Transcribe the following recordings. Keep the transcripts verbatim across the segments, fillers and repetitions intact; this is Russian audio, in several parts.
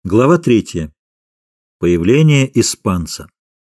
Глава третья. Появление испанца.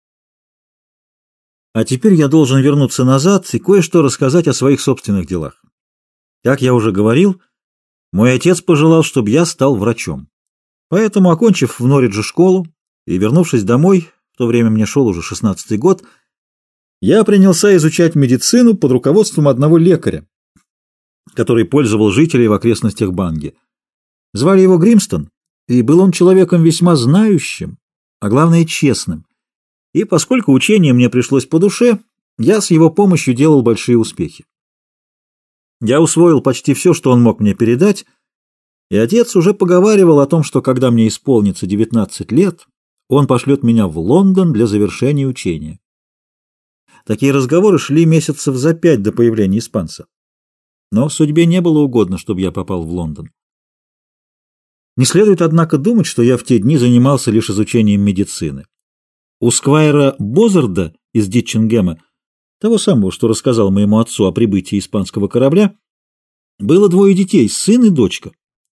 А теперь я должен вернуться назад и кое-что рассказать о своих собственных делах. Как я уже говорил, мой отец пожелал, чтобы я стал врачом. Поэтому, окончив в Норридже школу и вернувшись домой, в то время мне шел уже шестнадцатый год, я принялся изучать медицину под руководством одного лекаря, который пользовал жителей в окрестностях Банги. Звали его Гримстон. И был он человеком весьма знающим, а главное честным. И поскольку учение мне пришлось по душе, я с его помощью делал большие успехи. Я усвоил почти все, что он мог мне передать, и отец уже поговаривал о том, что когда мне исполнится девятнадцать лет, он пошлет меня в Лондон для завершения учения. Такие разговоры шли месяцев за пять до появления испанца. Но судьбе не было угодно, чтобы я попал в Лондон. Не следует, однако, думать, что я в те дни занимался лишь изучением медицины. У сквайра Бозарда из Дитчингема, того самого, что рассказал моему отцу о прибытии испанского корабля, было двое детей, сын и дочка.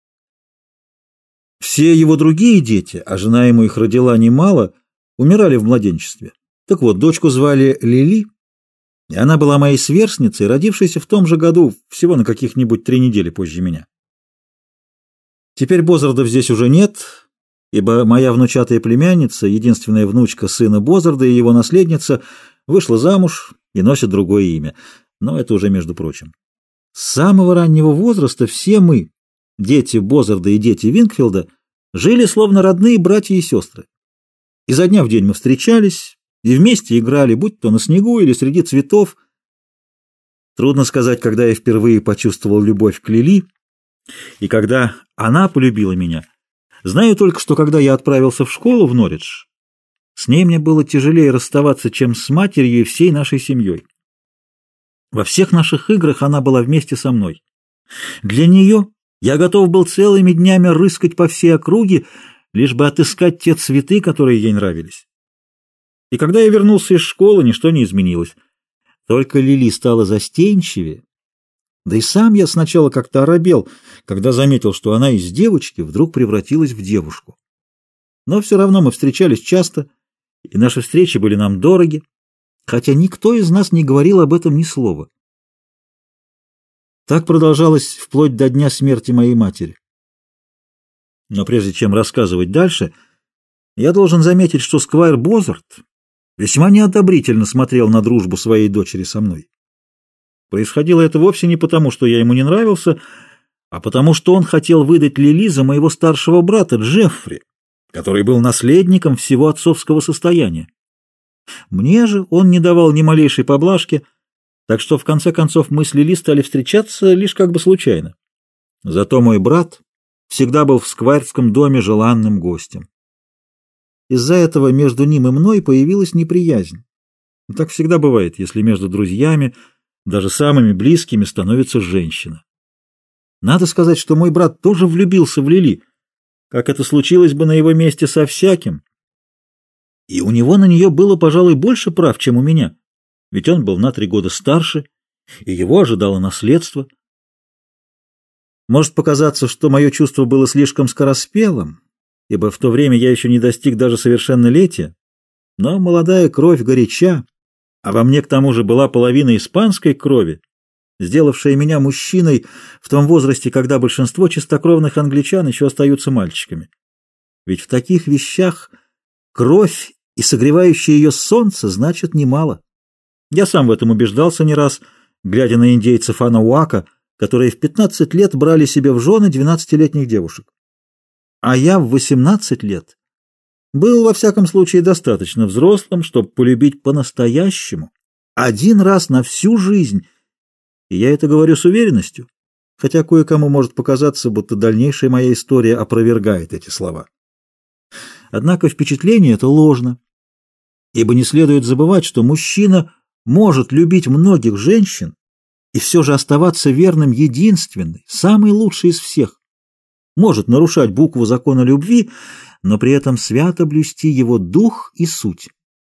Все его другие дети, а жена ему их родила немало, умирали в младенчестве. Так вот, дочку звали Лили, и она была моей сверстницей, родившейся в том же году, всего на каких-нибудь три недели позже меня. Теперь Бозардов здесь уже нет, ибо моя внучатая племянница, единственная внучка сына Бозарда и его наследница, вышла замуж и носит другое имя, но это уже между прочим. С самого раннего возраста все мы, дети Бозарда и дети Винкфилда, жили словно родные братья и сестры. Изо дня в день мы встречались и вместе играли, будь то на снегу или среди цветов. Трудно сказать, когда я впервые почувствовал любовь к Лили, и когда она полюбила меня. Знаю только, что когда я отправился в школу в Норридж, с ней мне было тяжелее расставаться, чем с матерью и всей нашей семьей. Во всех наших играх она была вместе со мной. Для нее я готов был целыми днями рыскать по всей округе, лишь бы отыскать те цветы, которые ей нравились. И когда я вернулся из школы, ничто не изменилось. Только Лили стала застенчивее. Да и сам я сначала как-то оробел, когда заметил, что она из девочки вдруг превратилась в девушку. Но все равно мы встречались часто, и наши встречи были нам дороги, хотя никто из нас не говорил об этом ни слова. Так продолжалось вплоть до дня смерти моей матери. Но прежде чем рассказывать дальше, я должен заметить, что сквайр Бозард весьма неодобрительно смотрел на дружбу своей дочери со мной. Происходило это вовсе не потому, что я ему не нравился, а потому, что он хотел выдать Лили за моего старшего брата Джеффри, который был наследником всего отцовского состояния. Мне же он не давал ни малейшей поблажки, так что в конце концов мы с Лили стали встречаться лишь как бы случайно. Зато мой брат всегда был в сквайрском доме желанным гостем. Из-за этого между ним и мной появилась неприязнь. Так всегда бывает, если между друзьями, даже самыми близкими, становится женщина. Надо сказать, что мой брат тоже влюбился в Лили, как это случилось бы на его месте со всяким. И у него на нее было, пожалуй, больше прав, чем у меня, ведь он был на три года старше, и его ожидало наследство. Может показаться, что мое чувство было слишком скороспелым, ибо в то время я еще не достиг даже совершеннолетия, но молодая кровь горяча, а во мне к тому же была половина испанской крови, сделавшая меня мужчиной в том возрасте, когда большинство чистокровных англичан еще остаются мальчиками. Ведь в таких вещах кровь и согревающее ее солнце значит немало. Я сам в этом убеждался не раз, глядя на индейцев Анауака, которые в пятнадцать лет брали себе в жены двенадцатилетних девушек. А я в восемнадцать лет был, во всяком случае, достаточно взрослым, чтобы полюбить по-настоящему, один раз на всю жизнь, и я это говорю с уверенностью, хотя кое-кому может показаться, будто дальнейшая моя история опровергает эти слова. Однако впечатление это ложно, ибо не следует забывать, что мужчина может любить многих женщин и все же оставаться верным единственной, самой лучшей из всех, может нарушать букву закона любви, но при этом свято блюсти его дух и суть.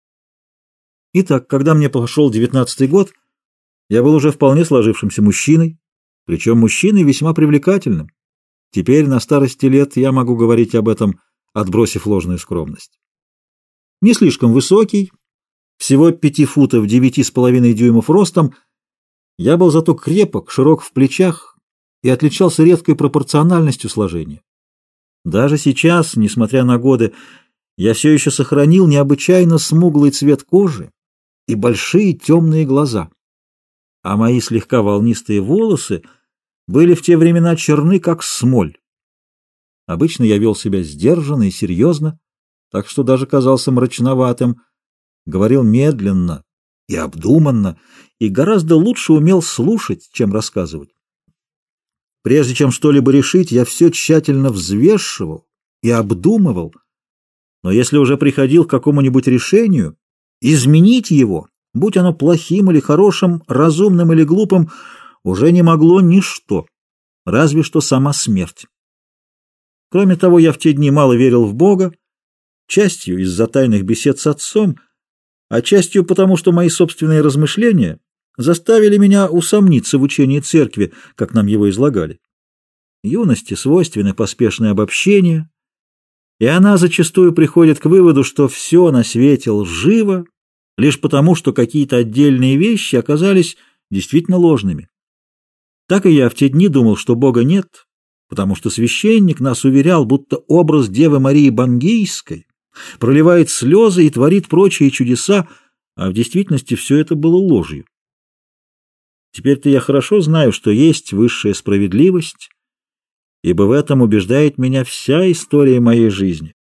Итак, когда мне пошел девятнадцатый год, я был уже вполне сложившимся мужчиной, причем мужчиной весьма привлекательным. Теперь, на старости лет, я могу говорить об этом отбросив ложную скромность. Не слишком высокий, всего пяти футов девяти с половиной дюймов ростом, я был зато крепок, широк в плечах и отличался редкой пропорциональностью сложения. Даже сейчас, несмотря на годы, я все еще сохранил необычайно смуглый цвет кожи и большие темные глаза, а мои слегка волнистые волосы были в те времена черны, как смоль. Обычно я вел себя сдержанно и серьезно, так что даже казался мрачноватым, говорил медленно и обдуманно, и гораздо лучше умел слушать, чем рассказывать. Прежде чем что-либо решить, я все тщательно взвешивал и обдумывал, но если уже приходил к какому-нибудь решению, изменить его, будь оно плохим или хорошим, разумным или глупым, уже не могло ничто, разве что сама смерть. Кроме того, я в те дни мало верил в Бога, частью из-за тайных бесед с отцом, а частью потому, что мои собственные размышления заставили меня усомниться в учении церкви, как нам его излагали. Юности свойственны поспешное обобщение, и она зачастую приходит к выводу, что все на свете лживо, лишь потому, что какие-то отдельные вещи оказались действительно ложными. Так и я в те дни думал, что Бога нет, потому что священник нас уверял, будто образ Девы Марии Бангейской проливает слезы и творит прочие чудеса, а в действительности все это было ложью. Теперь-то я хорошо знаю, что есть высшая справедливость, ибо в этом убеждает меня вся история моей жизни.